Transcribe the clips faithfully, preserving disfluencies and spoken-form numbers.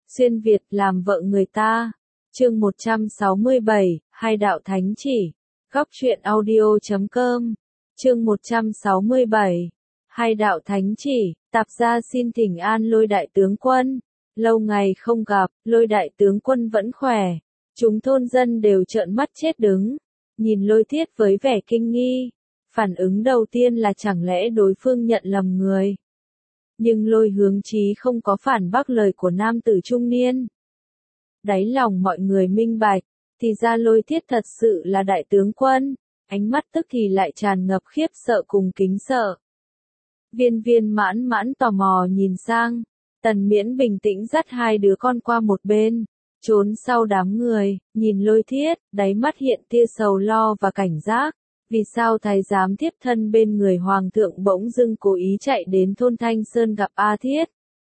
xuyên Việt làm vợ người ta. Chương một trăm sáu mươi bảy, Hai đạo thánh chỉ. Góc truyện audio chấm com. Chương một trăm sáu mươi bảy. Hai đạo thánh chỉ, tạp gia xin thỉnh an Lôi đại tướng quân. Lâu ngày không gặp, Lôi đại tướng quân vẫn khỏe. Chúng thôn dân đều trợn mắt chết đứng, nhìn Lôi Thiết với vẻ kinh nghi. Phản ứng đầu tiên là chẳng lẽ đối phương nhận lầm người. Nhưng Lôi Hướng Chí không có phản bác lời của nam tử trung niên. Đáy lòng mọi người minh bạch, thì ra Lôi Thiết thật sự là đại tướng quân, ánh mắt tức thì lại tràn ngập khiếp sợ cùng kính sợ. Viên viên mãn mãn tò mò nhìn sang, Tần Miễn bình tĩnh dắt hai đứa con qua một bên, trốn sau đám người, nhìn Lôi Thiết, đáy mắt hiện tia sầu lo và cảnh giác. Vì sao thái giám thiếp thân bên người hoàng thượng bỗng dưng cố ý chạy đến thôn Thanh Sơn gặp A Thiết?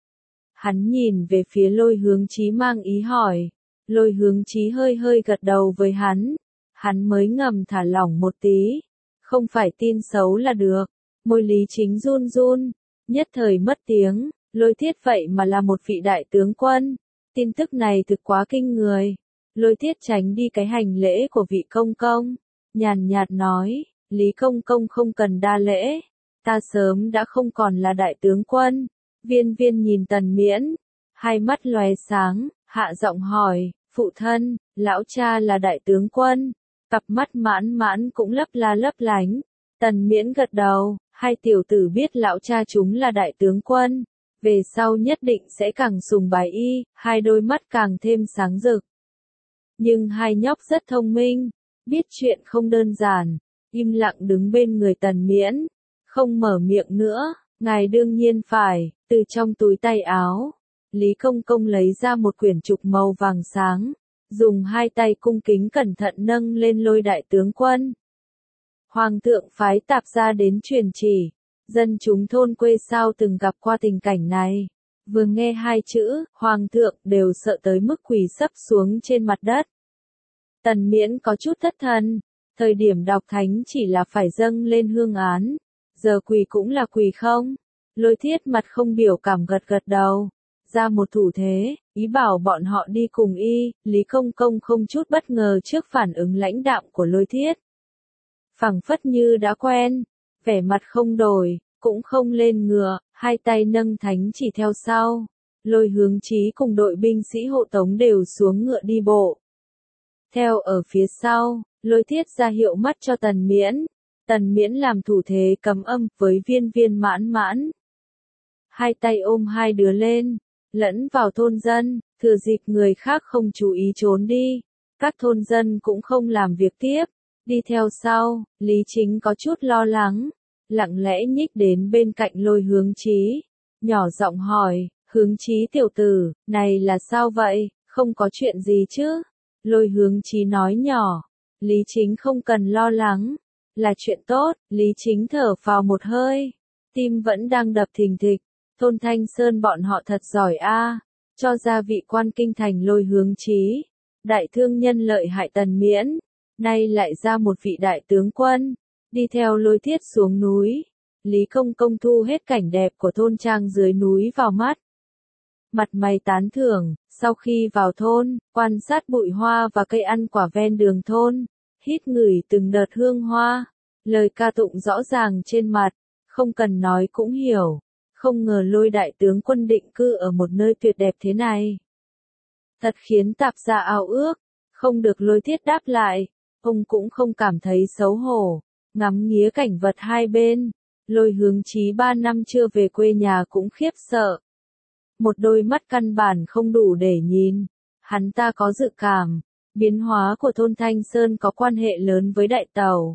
Hắn nhìn về phía Lôi Hướng Chí mang ý hỏi. Lôi Hướng Chí hơi hơi gật đầu với hắn. Hắn mới ngầm thả lỏng một tí. Không phải tin xấu là được. Môi Lý Chính run run. Nhất thời mất tiếng. Lôi Thiết vậy mà là một vị đại tướng quân. Tin tức này thực quá kinh người. Lôi Thiết tránh đi cái hành lễ của vị công công. Nhàn nhạt nói, Lý công công không cần đa lễ. Ta sớm đã không còn là đại tướng quân. Viên viên nhìn Tần Miễn. Hai mắt lóe sáng, hạ giọng hỏi, phụ thân, lão cha là đại tướng quân. Cặp mắt mãn mãn cũng lấp la lấp lánh. Tần Miễn gật đầu, hai tiểu tử biết lão cha chúng là đại tướng quân. Về sau nhất định sẽ càng sùng bái y, hai đôi mắt càng thêm sáng rực. Nhưng hai nhóc rất thông minh, biết chuyện không đơn giản, im lặng đứng bên người Tần Miễn, không mở miệng nữa. Ngài đương nhiên phải, từ trong túi tay áo, Lý công công lấy ra một quyển trục màu vàng sáng, dùng hai tay cung kính cẩn thận nâng lên Lôi đại tướng quân. Hoàng thượng phái tạp gia đến truyền chỉ, dân chúng thôn quê sao từng gặp qua tình cảnh này. Vừa nghe hai chữ, Hoàng thượng đều sợ tới mức quỳ sấp xuống trên mặt đất. Tần Miễn có chút thất thần, thời điểm đọc thánh chỉ là phải dâng lên hương án, giờ quỳ cũng là quỳ không? Lôi Thiết mặt không biểu cảm gật gật đầu, ra một thủ thế, ý bảo bọn họ đi cùng y. Lý công công không chút bất ngờ trước phản ứng lãnh đạm của Lôi Thiết. Phảng phất như đã quen, vẻ mặt không đổi, cũng không lên ngựa, hai tay nâng thánh chỉ theo sau. Lôi Hướng Chí cùng đội binh sĩ hộ tống đều xuống ngựa đi bộ. Theo ở phía sau, Lôi Thiết ra hiệu mắt cho Tần Miễn. Tần Miễn làm thủ thế cấm âm với viên viên mãn mãn. Hai tay ôm hai đứa lên, lẫn vào thôn dân, thừa dịp người khác không chú ý trốn đi. Các thôn dân cũng không làm việc tiếp. Đi theo sau, Lý Chính có chút lo lắng, lặng lẽ nhích đến bên cạnh Lôi Hướng Chí. Nhỏ giọng hỏi, Hướng Chí tiểu tử, này là sao vậy, không có chuyện gì chứ? Lôi Hướng Chí nói nhỏ, Lý Chính không cần lo lắng, là chuyện tốt. Lý Chính thở phào một hơi, tim vẫn đang đập thình thịch. Thôn Thanh Sơn bọn họ thật giỏi a, cho ra vị quan kinh thành Lôi Hướng Chí, đại thương nhân lợi hại Tần Miễn, nay lại ra một vị đại tướng quân, đi theo Lôi Thiết xuống núi. Lý công công thu hết cảnh đẹp của thôn trang dưới núi vào mắt. Mặt mày tán thưởng, sau khi vào thôn, quan sát bụi hoa và cây ăn quả ven đường thôn, hít ngửi từng đợt hương hoa, lời ca tụng rõ ràng trên mặt, không cần nói cũng hiểu, không ngờ Lôi đại tướng quân định cư ở một nơi tuyệt đẹp thế này. Thật khiến tạp gia ao ước, không được Lôi Thiết đáp lại, ông cũng không cảm thấy xấu hổ, ngắm nghía cảnh vật hai bên. Lôi Hướng Chí ba năm chưa về quê nhà cũng khiếp sợ. Một đôi mắt căn bản không đủ để nhìn. Hắn ta có dự cảm, biến hóa của thôn Thanh Sơn có quan hệ lớn với đại tàu.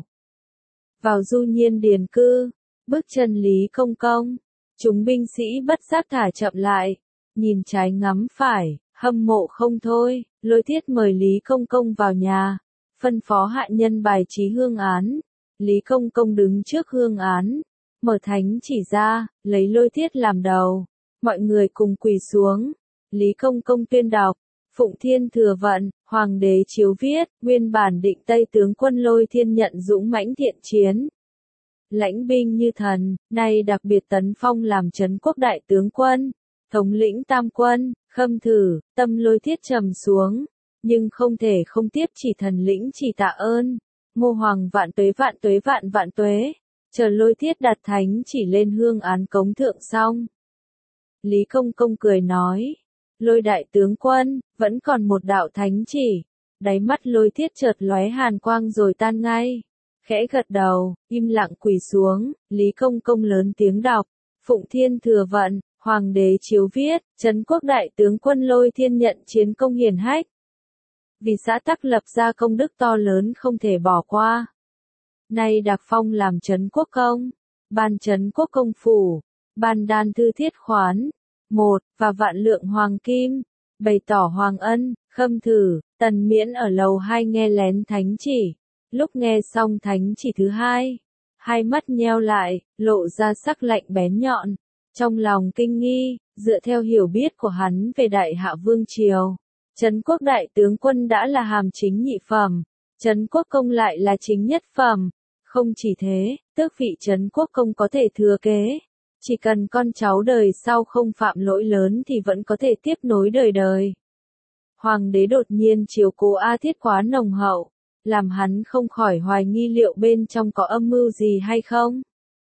Vào du nhiên điền cư, bước chân Lý công công, chúng binh sĩ bất giác thả chậm lại, nhìn trái ngắm phải, hâm mộ không thôi. Lôi Thiết mời Lý công công vào nhà, phân phó hạ nhân bài trí hương án. Lý công công đứng trước hương án, mở thánh chỉ ra, lấy Lôi Thiết làm đầu. Mọi người cùng quỳ xuống. Lý công công tuyên đọc, Phụng Thiên thừa vận, Hoàng đế chiếu viết, nguyên bản định Tây tướng quân Lôi Thiên nhận dũng mãnh thiện chiến, lãnh binh như thần, nay đặc biệt tấn phong làm trấn quốc đại tướng quân, thống lĩnh tam quân, Khâm thử, tâm Lôi Thiết trầm xuống, nhưng không thể không tiếp chỉ thần lĩnh chỉ tạ ơn. Ngô Hoàng vạn tuế vạn tuế vạn vạn tuế, chờ Lôi Thiết đặt thánh chỉ lên hương án cống thượng xong. Lý Công Công cười nói, Lôi đại tướng quân, vẫn còn một đạo thánh chỉ. Đáy mắt Lôi Thiết chợt lóe hàn quang rồi tan ngay. Khẽ gật đầu, im lặng quỳ xuống, Lý Công Công lớn tiếng đọc, Phụng Thiên Thừa Vận, Hoàng đế chiếu viết, Trấn Quốc đại tướng quân Lôi Thiên nhận chiến công hiển hách. Vì xã tắc lập ra công đức to lớn không thể bỏ qua. Nay đặc phong làm Trấn Quốc công, ban Trấn Quốc công phủ, ban đan thư thiết khoán, một, và vạn lượng hoàng kim, bày tỏ hoàng ân. Khâm thử, Tần Miễn ở lầu hai nghe lén thánh chỉ. Lúc nghe xong thánh chỉ thứ hai, hai mắt nheo lại, lộ ra sắc lạnh bén nhọn. Trong lòng kinh nghi, dựa theo hiểu biết của hắn về Đại Hạ Vương Triều, Trấn Quốc đại tướng quân đã là hàm chính nhị phẩm, Trấn Quốc công lại là chính nhất phẩm. Không chỉ thế, tước vị Trấn Quốc công có thể thừa kế. Chỉ cần con cháu đời sau không phạm lỗi lớn thì vẫn có thể tiếp nối đời đời. Hoàng đế đột nhiên chiếu cố A Thiết quá nồng hậu, làm hắn không khỏi hoài nghi liệu bên trong có âm mưu gì hay không.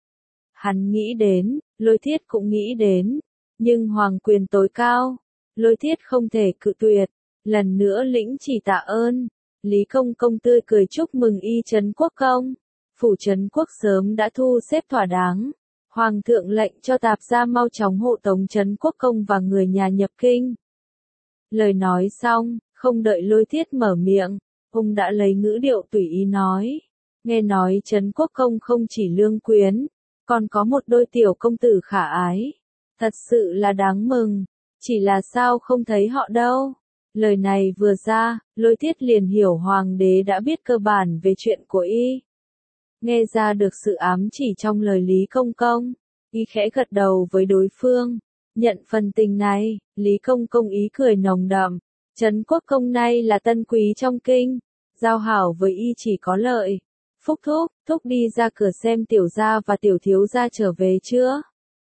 Hắn nghĩ đến, Lôi Thiết cũng nghĩ đến, nhưng hoàng quyền tối cao, Lôi Thiết không thể cự tuyệt, lần nữa lĩnh chỉ tạ ơn. Lý Công Công tươi cười chúc mừng y Trấn Quốc công, phủ Trấn Quốc sớm đã thu xếp thỏa đáng. Hoàng thượng lệnh cho tạp gia mau chóng hộ tống Trấn Quốc công và người nhà nhập kinh. Lời nói xong, không đợi Lôi Thiết mở miệng, ông đã lấy ngữ điệu tùy ý nói. Nghe nói Trấn Quốc công không chỉ lương quyến, còn có một đôi tiểu công tử khả ái. Thật sự là đáng mừng, chỉ là sao không thấy họ đâu. Lời này vừa ra, Lôi Thiết liền hiểu hoàng đế đã biết cơ bản về chuyện của y. Nghe ra được sự ám chỉ trong lời Lý Công Công, y khẽ gật đầu với đối phương. Nhận phần tình này, Lý Công Công ý cười nồng đậm. Trấn Quốc công nay là tân quý trong kinh, giao hảo với y chỉ có lợi. Phúc thúc, thúc đi ra cửa xem tiểu gia và tiểu thiếu gia trở về chưa?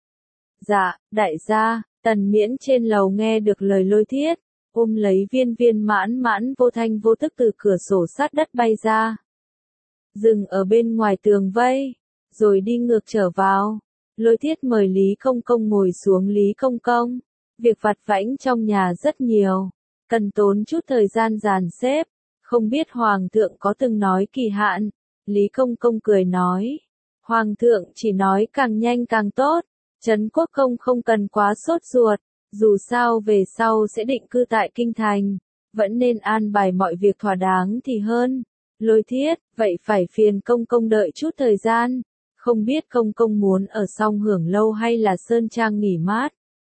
Dạ, đại gia. Tần Miễn trên lầu nghe được lời Lôi Thiết, ôm lấy Viên Viên mãn mãn vô thanh vô tức từ cửa sổ sát đất bay ra. Dừng ở bên ngoài tường vây, rồi đi ngược trở vào. Lôi Thiết mời Lý Công Công ngồi xuống. Lý Công Công, việc vặt vãnh trong nhà rất nhiều, cần tốn chút thời gian dàn xếp, không biết Hoàng thượng có từng nói kỳ hạn. Lý Công Công cười nói, Hoàng thượng chỉ nói càng nhanh càng tốt, Trấn Quốc công không cần quá sốt ruột, dù sao về sau sẽ định cư tại kinh thành, vẫn nên an bài mọi việc thỏa đáng thì hơn. Lôi Thiết, vậy phải phiền Công Công đợi chút thời gian, không biết Công Công muốn ở Song Hưởng lâu hay là Sơn Trang nghỉ mát.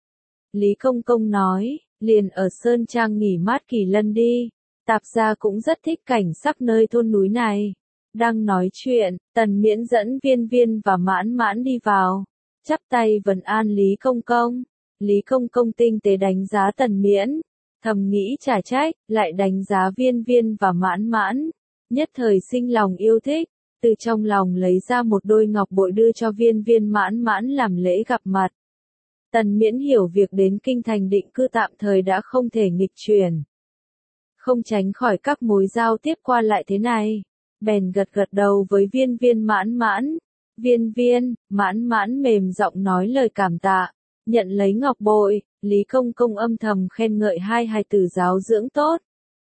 Lý Công Công nói, liền ở Sơn Trang nghỉ mát kỳ lân đi, tạp gia cũng rất thích cảnh sắc nơi thôn núi này. Đang nói chuyện, Tần Miễn dẫn Viên Viên và Mãn Mãn đi vào, chắp tay vần an Lý Công Công. Lý Công Công tinh tế đánh giá Tần Miễn, thầm nghĩ chả trách, lại đánh giá Viên Viên và Mãn Mãn, nhất thời sinh lòng yêu thích, từ trong lòng lấy ra một đôi ngọc bội đưa cho Viên Viên Mãn Mãn làm lễ gặp mặt. Tần Miễn hiểu việc đến kinh thành định cư tạm thời đã không thể nghịch chuyển, không tránh khỏi các mối giao tiếp qua lại thế này, bèn gật gật đầu với Viên Viên Mãn Mãn. Viên Viên, Mãn Mãn mềm giọng nói lời cảm tạ, nhận lấy ngọc bội. Lý Công Công âm thầm khen ngợi hai hài tử giáo dưỡng tốt.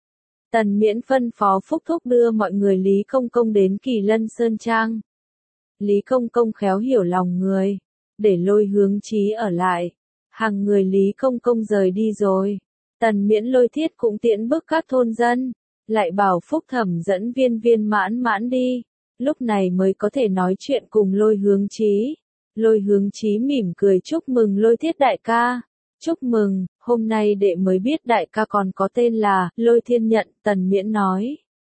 Tần Miễn phân phó Phúc thúc đưa mọi người Lý Công Công đến Kỳ Lân Sơn Trang. Lý Công Công khéo hiểu lòng người, để Lôi Hướng Chí ở lại. Hàng người Lý Công Công rời đi rồi, Tần Miễn Lôi Thiết cũng tiễn bước các thôn dân, lại bảo Phúc Thẩm dẫn Viên Viên Mãn Mãn đi, lúc này mới có thể nói chuyện cùng Lôi Hướng Chí. Lôi Hướng Chí mỉm cười chúc mừng Lôi Thiết đại ca. Chúc mừng, hôm nay đệ mới biết đại ca còn có tên là Lôi Thiên Nhận. Tần Miễn nói,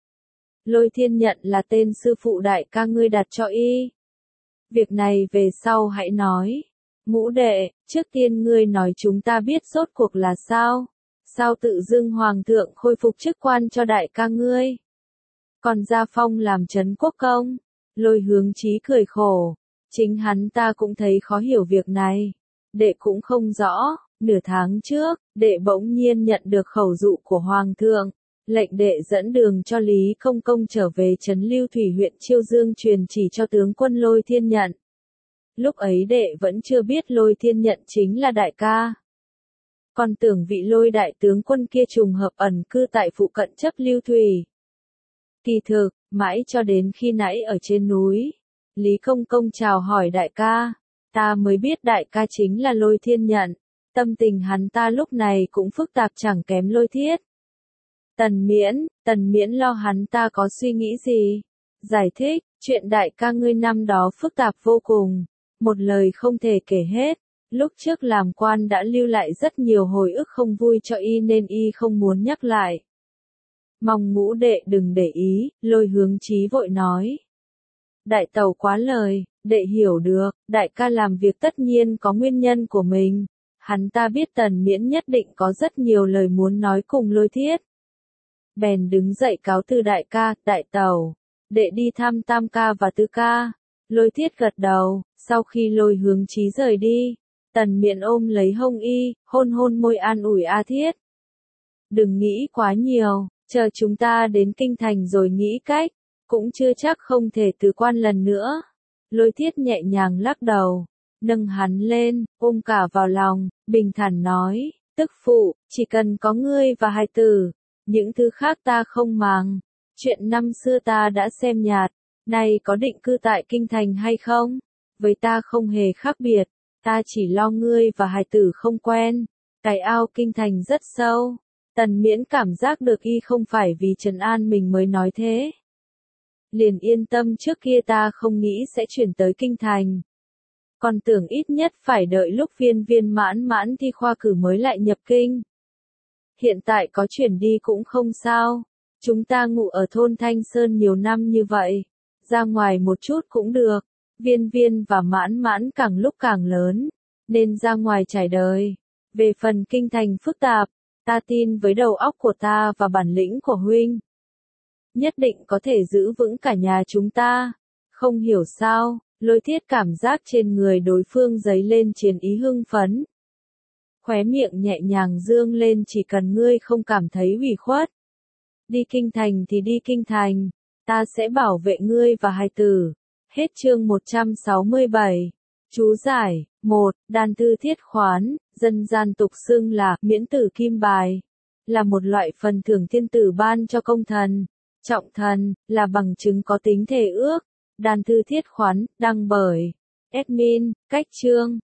Lôi Thiên Nhận là tên sư phụ đại ca ngươi đặt cho y. Việc này về sau hãy nói. Ngũ đệ, trước tiên ngươi nói chúng ta biết rốt cuộc là sao? Sao tự dưng Hoàng thượng khôi phục chức quan cho đại ca ngươi? Còn gia phong làm Trấn Quốc công? Lôi Hướng Chí cười khổ. Chính hắn ta cũng thấy khó hiểu việc này. Đệ cũng không rõ, Nửa tháng trước, đệ bỗng nhiên nhận được khẩu dụ của Hoàng thượng, lệnh đệ dẫn đường cho Lý Công Công trở về trấn Lưu Thủy huyện Chiêu Dương truyền chỉ cho tướng quân Lôi Thiên Nhận. Lúc ấy đệ vẫn chưa biết Lôi Thiên Nhận chính là đại ca. Còn tưởng vị Lôi đại tướng quân kia trùng hợp ẩn cư tại phụ cận chấp Lưu Thủy. Kỳ thực, mãi cho đến khi nãy ở trên núi, Lý Công Công chào hỏi đại ca, ta mới biết đại ca chính là Lôi Thiên Nhận. Tâm tình hắn ta lúc này cũng phức tạp chẳng kém Lôi Thiết. Tần Miễn, Tần Miễn lo hắn ta có suy nghĩ gì. Giải thích, chuyện đại ca ngươi năm đó phức tạp vô cùng, một lời không thể kể hết. Lúc trước làm quan đã lưu lại rất nhiều hồi ức không vui cho y nên y không muốn nhắc lại. Mong Ngũ đệ đừng để ý, Lôi Hướng Chí vội nói. Đại tẩu quá lời, đệ hiểu được, đại ca làm việc tất nhiên có nguyên nhân của mình. Hắn ta biết Tần Miễn nhất định có rất nhiều lời muốn nói cùng Lôi Thiết. Bèn đứng dậy cáo từ đại ca, đại tẩu, đệ đi thăm tam ca và tứ ca. Lôi Thiết gật đầu, sau khi Lôi Hướng Chí rời đi, Tần Miễn ôm lấy hông y, hôn hôn môi an ủi A Thiết. Đừng nghĩ quá nhiều, chờ chúng ta đến kinh thành rồi nghĩ cách, cũng chưa chắc không thể từ quan lần nữa. Lôi Thiết nhẹ nhàng lắc đầu, nâng hắn lên, ôm cả vào lòng, bình thản nói, tức phụ, chỉ cần có ngươi và hài tử, những thứ khác ta không màng. Chuyện năm xưa ta đã xem nhạt, nay có định cư tại kinh thành hay không? Với ta không hề khác biệt, ta chỉ lo ngươi và hài tử không quen. Cái ao kinh thành rất sâu. Tần Miễn cảm giác được y không phải vì trấn an mình mới nói thế. Liền yên tâm, trước kia ta không nghĩ sẽ chuyển tới kinh thành. Còn tưởng ít nhất phải đợi lúc viên viên mãn mãn thi khoa cử mới lại nhập kinh. Hiện tại có chuyển đi cũng không sao. Chúng ta ngủ ở thôn Thanh Sơn nhiều năm như vậy. Ra ngoài một chút cũng được. Viên viên và mãn mãn càng lúc càng lớn. Nên ra ngoài trải đời. Về phần kinh thành phức tạp, ta tin với đầu óc của ta và bản lĩnh của huynh. Nhất định có thể giữ vững cả nhà chúng ta. Không hiểu sao, Lôi Thiết cảm giác trên người đối phương dấy lên chiến ý hưng phấn. Khóe miệng nhẹ nhàng dương lên, chỉ cần ngươi không cảm thấy ủy khuất. Đi kinh thành thì đi kinh thành, ta sẽ bảo vệ ngươi và hài tử. Hết chương một trăm sáu mươi bảy. Chú giải, một. Đan thư thiết khoán, dân gian tục xưng là miễn tử kim bài. Là một loại phần thưởng thiên tử ban cho công thần, trọng thần, là bằng chứng có tính thể ước. Đan thư thiết khoán, đăng bởi admin, cách chương.